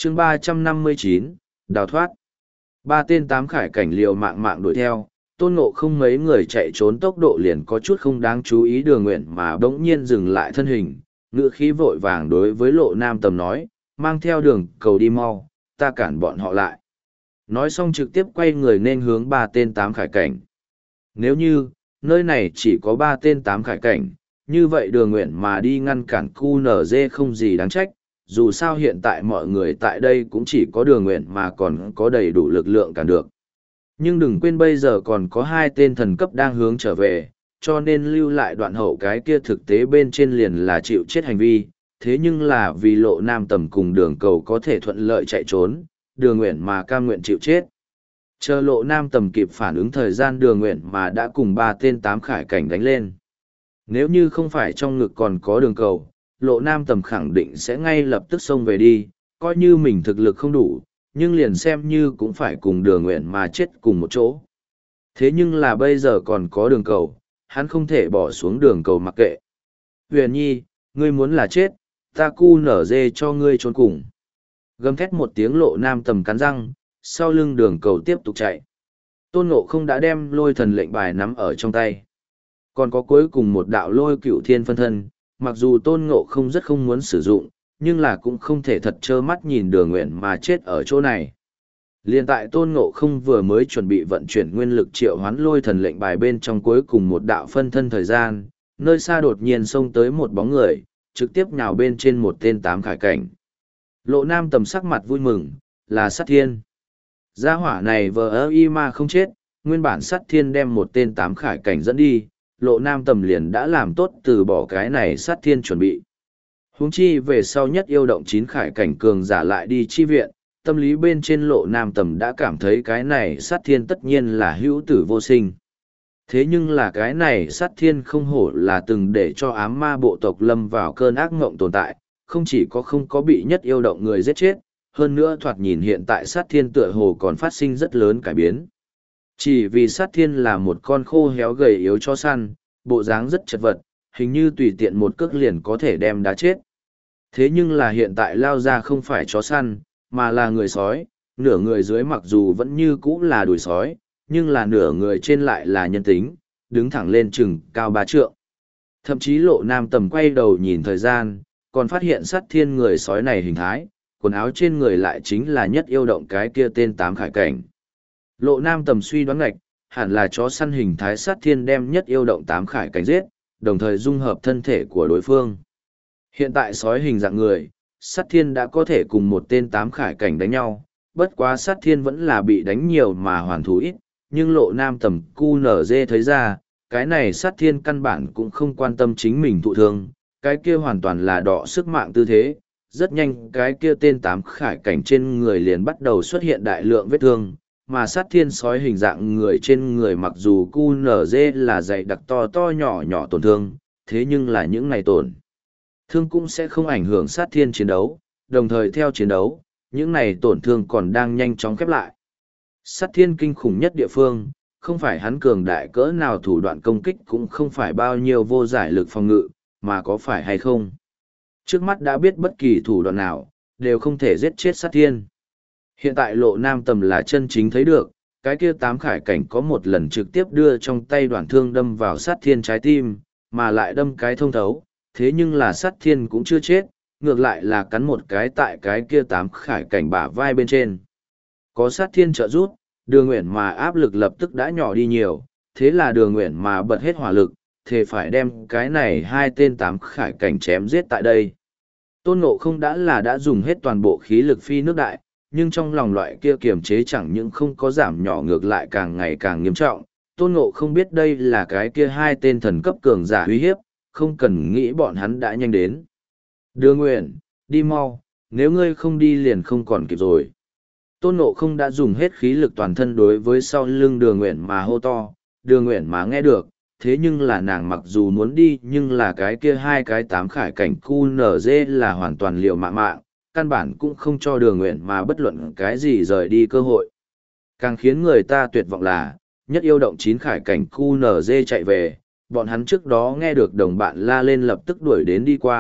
chương 359, đào thoát. Ba tên tám khải cảnh liều mạng mạng đuổi theo, Tôn Ngộ không mấy người chạy trốn tốc độ liền có chút không đáng chú ý Đường Nguyện mà bỗng nhiên dừng lại thân hình, ngựa khí vội vàng đối với Lộ Nam Tầm nói, mang theo đường cầu đi mau, ta cản bọn họ lại. Nói xong trực tiếp quay người nên hướng ba tên tám khải cảnh. Nếu như, nơi này chỉ có ba tên tám khải cảnh, như vậy Đường Nguyện mà đi ngăn cản QNZ không gì đáng trách, dù sao hiện tại mọi người tại đây cũng chỉ có Đường Nguyện mà còn có đầy đủ lực lượng cản được. Nhưng đừng quên bây giờ còn có hai tên thần cấp đang hướng trở về, cho nên lưu lại đoạn hậu cái kia thực tế bên trên liền là chịu chết hành vi, thế nhưng là vì Lộ Nam Tầm cùng đường cầu có thể thuận lợi chạy trốn, Đường Nguyện mà cam nguyện chịu chết. Chờ Lộ Nam Tầm kịp phản ứng thời gian Đường Nguyện mà đã cùng ba tên tám khải cảnh đánh lên. Nếu như không phải trong ngực còn có đường cầu, Lộ Nam Tầm khẳng định sẽ ngay lập tức xông về đi, coi như mình thực lực không đủ, nhưng liền xem như cũng phải cùng Đường Nguyện mà chết cùng một chỗ. Thế nhưng là bây giờ còn có đường cầu, hắn không thể bỏ xuống đường cầu mặc kệ. Huyền Nhi, ngươi muốn là chết, ta cu nở dê cho ngươi trốn cùng. Gầm thét một tiếng Lộ Nam Tầm cắn răng, sau lưng đường cầu tiếp tục chạy. Tôn Ngộ không đã đem lôi thần lệnh bài nắm ở trong tay. Còn có cuối cùng một đạo lôi cựu thiên phân thân, mặc dù Tôn Ngộ không rất không muốn sử dụng, nhưng là cũng không thể thật trơ mắt nhìn Đường Nguyện mà chết ở chỗ này. Liên tại Tôn Ngộ không vừa mới chuẩn bị vận chuyển nguyên lực triệu hoán lôi thần lệnh bài bên trong cuối cùng một đạo phân thân thời gian, nơi xa đột nhiên xông tới một bóng người, trực tiếp nhào bên trên một tên tám khải cảnh. Lộ Nam Tầm sắc mặt vui mừng, là Sát Thiên. Gia hỏa này vờ y ma không chết, nguyên bản Sát Thiên đem một tên tám khải cảnh dẫn đi, Lộ Nam Tầm liền đã làm tốt từ bỏ cái này Sát Thiên chuẩn bị. Huống chi về sau nhất yêu động chín khải cảnh cường giả lại đi chi viện, tâm lý bên trên Lộ Nam Tầm đã cảm thấy cái này Sát Thiên tất nhiên là hữu tử vô sinh. Thế nhưng là cái này Sát Thiên không hổ là từng để cho ám ma bộ tộc lâm vào cơn ác ngộng tồn tại, không chỉ có không có bị nhất yêu động người giết chết, hơn nữa thoạt nhìn hiện tại Sát Thiên tựa hồ còn phát sinh rất lớn cải biến. Chỉ vì Sát Thiên là một con khô héo gầy yếu cho săn, bộ dáng rất chật vật, hình như tùy tiện một cước liền có thể đem đá chết. Thế nhưng là hiện tại lao ra không phải chó săn, mà là người sói, nửa người dưới mặc dù vẫn như cũ là đùi sói, nhưng là nửa người trên lại là nhân tính, đứng thẳng lên chừng cao 3 trượng. Thậm chí Lộ Nam Tầm quay đầu nhìn thời gian, còn phát hiện Sát Thiên người sói này hình thái, quần áo trên người lại chính là nhất yêu động cái kia tên tám khải cảnh. Lộ Nam Tầm suy đoán ngạch, hẳn là chó săn hình thái Sát Thiên đem nhất yêu động tám khải cảnh giết, đồng thời dung hợp thân thể của đối phương. Hiện tại sói hình dạng người, Sát Thiên đã có thể cùng một tên tám khải cảnh đánh nhau, bất quá Sát Thiên vẫn là bị đánh nhiều mà hoàn thủ ít, nhưng Lộ Nam Tầm QNZ thấy ra, cái này Sát Thiên căn bản cũng không quan tâm chính mình thụ thương, cái kia hoàn toàn là đọ sức mạng tư thế. Rất nhanh cái kia tên tám khải cảnh trên người liền bắt đầu xuất hiện đại lượng vết thương, mà Sát Thiên sói hình dạng người trên người mặc dù QNZ là dày đặc to to nhỏ nhỏ tổn thương, thế nhưng là những này tổn thương cũng sẽ không ảnh hưởng Sát Thiên chiến đấu, đồng thời theo chiến đấu, những này tổn thương còn đang nhanh chóng khép lại. Sát Thiên kinh khủng nhất địa phương, không phải hắn cường đại cỡ nào thủ đoạn công kích cũng không phải bao nhiêu vô giải lực phòng ngự, mà có phải hay không. Trước mắt đã biết bất kỳ thủ đoạn nào, đều không thể giết chết Sát Thiên. Hiện tại Lộ Nam Tầm là chân chính thấy được, cái kia tám khải cảnh có một lần trực tiếp đưa trong tay đoạn thương đâm vào Sát Thiên trái tim, mà lại đâm cái thông thấu, thế nhưng là Sát Thiên cũng chưa chết, ngược lại là cắn một cái tại cái kia tám khải cảnh bả vai bên trên. Có Sát Thiên trợ giúp, Đường Nguyện mà áp lực lập tức đã nhỏ đi nhiều, thế là Đường Nguyện mà bật hết hỏa lực, thề phải đem cái này hai tên tám khải cảnh chém giết tại đây. Tôn Ngộ không đã dùng hết toàn bộ khí lực phi nước đại, nhưng trong lòng loại kia kiềm chế chẳng những không có giảm nhỏ ngược lại càng ngày càng nghiêm trọng. Tôn Ngộ không biết đây là cái kia hai tên thần cấp cường giả uy hiếp, không cần nghĩ bọn hắn đã nhanh đến. Đường Nguyện, đi mau, nếu ngươi không đi liền không còn kịp rồi. Tôn Ngộ không đã dùng hết khí lực toàn thân đối với sau lưng Đường Nguyện mà hô to, Đường Nguyện mà nghe được, thế nhưng là nàng mặc dù muốn đi nhưng là cái kia hai cái tám khải cảnh QNZ là hoàn toàn liều mạng, căn bản cũng không cho Đường Nguyện mà bất luận cái gì rời đi cơ hội. Càng khiến người ta tuyệt vọng là, nhất yêu động chín khải cảnh QNZ chạy về, bọn hắn trước đó nghe được đồng bạn la lên lập tức đuổi đến đi qua,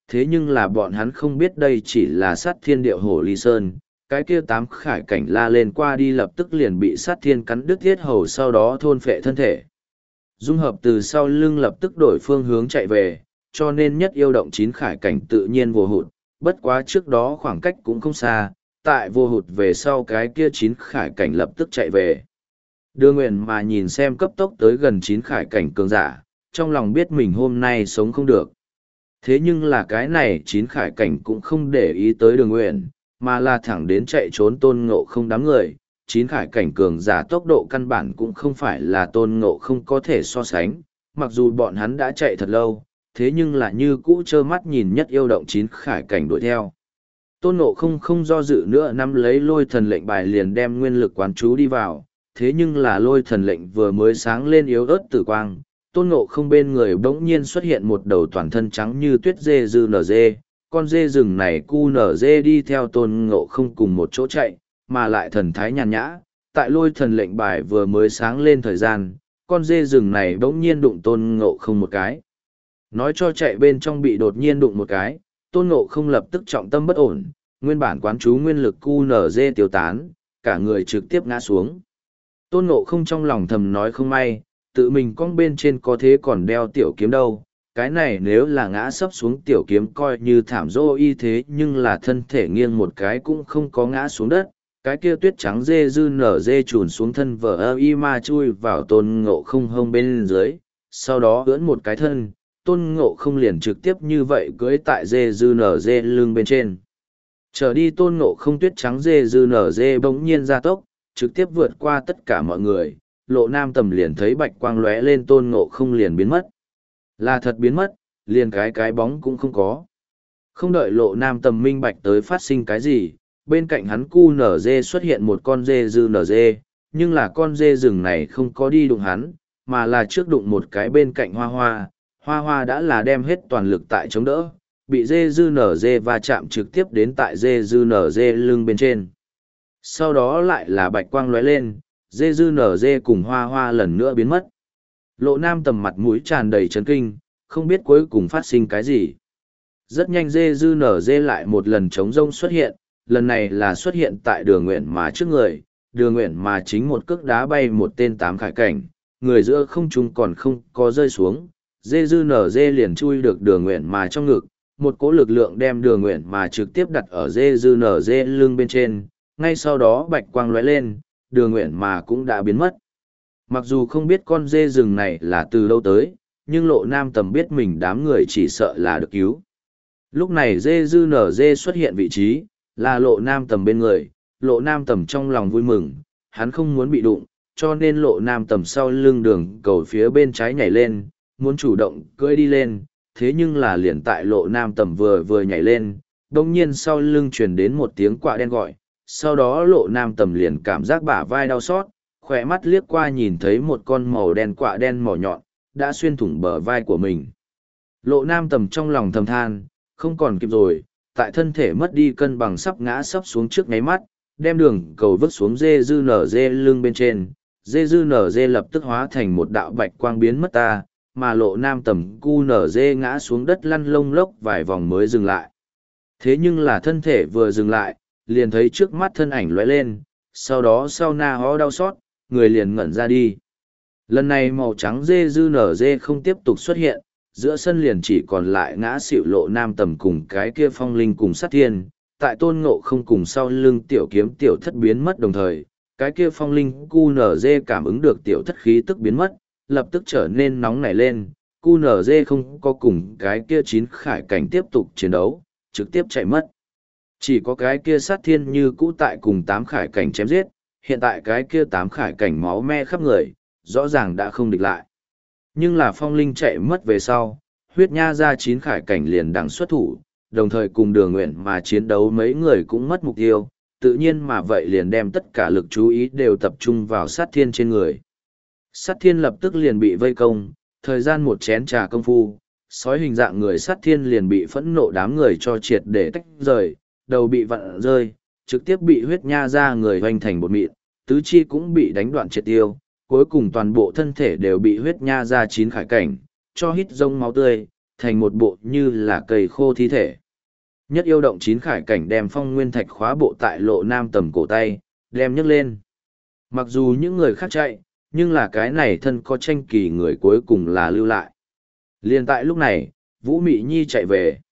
thế nhưng là bọn hắn không biết đây chỉ là sát thiên điệu hổ ly sơn. Cái kia tám khải cảnh la lên qua đi lập tức liền bị sát thiên cắn đứt thiết hầu, sau đó thôn phệ thân thể. Dung hợp từ sau lưng lập tức đổi phương hướng chạy về, cho nên nhất yêu động chín khải cảnh tự nhiên vô hụt, bất quá trước đó khoảng cách cũng không xa, tại vô hụt về sau cái kia chín khải cảnh lập tức chạy về. Đường Nguyện mà nhìn xem cấp tốc tới gần chín khải cảnh cường giả, trong lòng biết mình hôm nay sống không được. Thế nhưng là cái này chín khải cảnh cũng không để ý tới Đường Nguyện, mà là thẳng đến chạy trốn Tôn Ngộ Không đám người. Chín khải cảnh cường giả tốc độ căn bản cũng không phải là Tôn Ngộ Không có thể so sánh, mặc dù bọn hắn đã chạy thật lâu, thế nhưng là như cũ trơ mắt nhìn nhất yêu động chín khải cảnh đuổi theo. Tôn Ngộ Không không do dự nữa nắm lấy lôi thần lệnh bài liền đem nguyên lực quán chú đi vào, thế nhưng là lôi thần lệnh vừa mới sáng lên yếu ớt tử quang, Tôn Ngộ Không bên người bỗng nhiên xuất hiện một đầu toàn thân trắng như tuyết dê dư nở dê, con dê rừng này cu nở dê đi theo Tôn Ngộ Không cùng một chỗ chạy, mà lại thần thái nhàn nhã, tại lôi thần lệnh bài vừa mới sáng lên thời gian, con dê rừng này bỗng nhiên đụng Tôn Ngộ Không một cái. Nói cho chạy bên trong bị đột nhiên đụng một cái, Tôn Ngộ Không lập tức trọng tâm bất ổn, nguyên bản quán chú nguyên lực cu nở dê tiêu tán, cả người trực tiếp ngã xuống. Tôn Ngộ Không trong lòng thầm nói không may, tự mình cong bên trên có thế còn đeo tiểu kiếm đâu, cái này nếu là ngã sấp xuống tiểu kiếm coi như thảm dô y thế nhưng là thân thể nghiêng một cái cũng không có ngã xuống đất, cái kia tuyết trắng dê dư nở dê trùn xuống thân vờ ơ y ma chui vào Tôn Ngộ Không hông bên dưới, sau đó ưỡn một cái thân, Tôn Ngộ Không liền trực tiếp như vậy cưỡi tại dê dư nở dê lưng bên trên. Trở đi Tôn Ngộ Không tuyết trắng dê dư nở dê bỗng nhiên ra tốc, trực tiếp vượt qua tất cả mọi người, Lộ Nam Tầm liền thấy bạch quang lóe lên, Tôn Ngộ Không liền biến mất. Là thật biến mất, liền cái bóng cũng không có. Không đợi Lộ Nam Tầm minh bạch tới phát sinh cái gì, bên cạnh hắn cu nở dê xuất hiện một con dê dư nở dê, nhưng là con dê rừng này không có đi đụng hắn, mà là trước đụng một cái bên cạnh Hoa Hoa. Hoa Hoa đã là đem hết toàn lực tại chống đỡ, bị dê dư nở dê va chạm trực tiếp đến tại dê dư nở dê lưng bên trên. Sau đó lại là bạch quang lóe lên, dê dư nở dê cùng Hoa Hoa lần nữa biến mất. Lộ Nam Tầm mặt mũi tràn đầy chấn kinh, không biết cuối cùng phát sinh cái gì. Rất nhanh dê dư nở dê lại một lần trống rông xuất hiện, lần này là xuất hiện tại Đường Nguyện mà trước người. Đường Nguyện mà chính một cước đá bay một tên tám khải cảnh, người giữa không trung còn không có rơi xuống. Dê dư nở dê liền chui được Đường Nguyện mà trong ngực, một cỗ lực lượng đem Đường Nguyện mà trực tiếp đặt ở dê dư nở dê lưng bên trên, ngay sau đó bạch quang lóe lên, Đường Nguyện mà cũng đã biến mất. Mặc dù không biết con dê rừng này là từ đâu tới, nhưng Lộ Nam Tầm biết mình đám người chỉ sợ là được cứu. Lúc này dê dư nở dê xuất hiện vị trí, là Lộ Nam Tầm bên người, Lộ Nam Tầm trong lòng vui mừng, hắn không muốn bị đụng, cho nên Lộ Nam Tầm sau lưng Đường Cầu phía bên trái nhảy lên, muốn chủ động cưỡi đi lên, thế nhưng là liền tại Lộ Nam Tầm vừa nhảy lên, đồng nhiên sau lưng truyền đến một tiếng quạ đen gọi, sau đó Lộ Nam Tầm liền cảm giác bả vai đau xót, khỏe mắt liếc qua nhìn thấy một con màu đen quạ đen mỏ nhọn, đã xuyên thủng bờ vai của mình. Lộ Nam Tầm trong lòng thầm than, không còn kịp rồi, tại thân thể mất đi cân bằng sắp ngã sắp xuống trước ngáy mắt, đem Đường Cầu vứt xuống dê dư nở dê lưng bên trên, dê dư nở dê lập tức hóa thành một đạo bạch quang biến mất ta, mà Lộ Nam Tầm cu nở dê ngã xuống đất lăn lông lốc vài vòng mới dừng lại. Thế nhưng là thân thể vừa dừng lại, liền thấy trước mắt thân ảnh lóe lên, sau đó sau na hó đau xót, người liền ngẩn ra đi. Lần này màu trắng dê dư nở dê không tiếp tục xuất hiện, giữa sân liền chỉ còn lại ngã xỉu Lộ Nam Tầm cùng cái kia phong linh cùng sát thiên, tại Tôn Ngộ Không cùng sau lưng tiểu kiếm tiểu thất biến mất đồng thời, cái kia phong linh cu nở dê cảm ứng được tiểu thất khí tức biến mất, lập tức trở nên nóng nảy lên, cu nở dê không có cùng cái kia chín khải cảnh tiếp tục chiến đấu, trực tiếp chạy mất. Chỉ có cái kia sát thiên như cũ tại cùng tám khải cảnh chém giết, hiện tại cái kia tám khải cảnh máu me khắp người, rõ ràng đã không địch lại. Nhưng là phong linh chạy mất về sau, huyết nha ra chín khải cảnh liền đằng xuất thủ, đồng thời cùng Đường Nguyện mà chiến đấu mấy người cũng mất mục tiêu, tự nhiên mà vậy liền đem tất cả lực chú ý đều tập trung vào sát thiên trên người. Sát thiên lập tức liền bị vây công, thời gian một chén trà công phu, sói hình dạng người sát thiên liền bị phẫn nộ đám người cho triệt để tách rời, đầu bị vặn rơi, trực tiếp bị huyết nha ra người hoành thành bột mịn, tứ chi cũng bị đánh đoạn triệt tiêu, cuối cùng toàn bộ thân thể đều bị huyết nha ra chín khải cảnh, cho hít rông máu tươi, thành một bộ như là cây khô thi thể. Nhất yêu động chín khải cảnh đem phong nguyên thạch khóa bộ tại lộ nam tầm cổ tay, đem nhấc lên. Mặc dù những người khác chạy, nhưng là cái này thân có tranh kỳ người cuối cùng là lưu lại. Liên tại lúc này, Vũ Mị Nhi chạy về.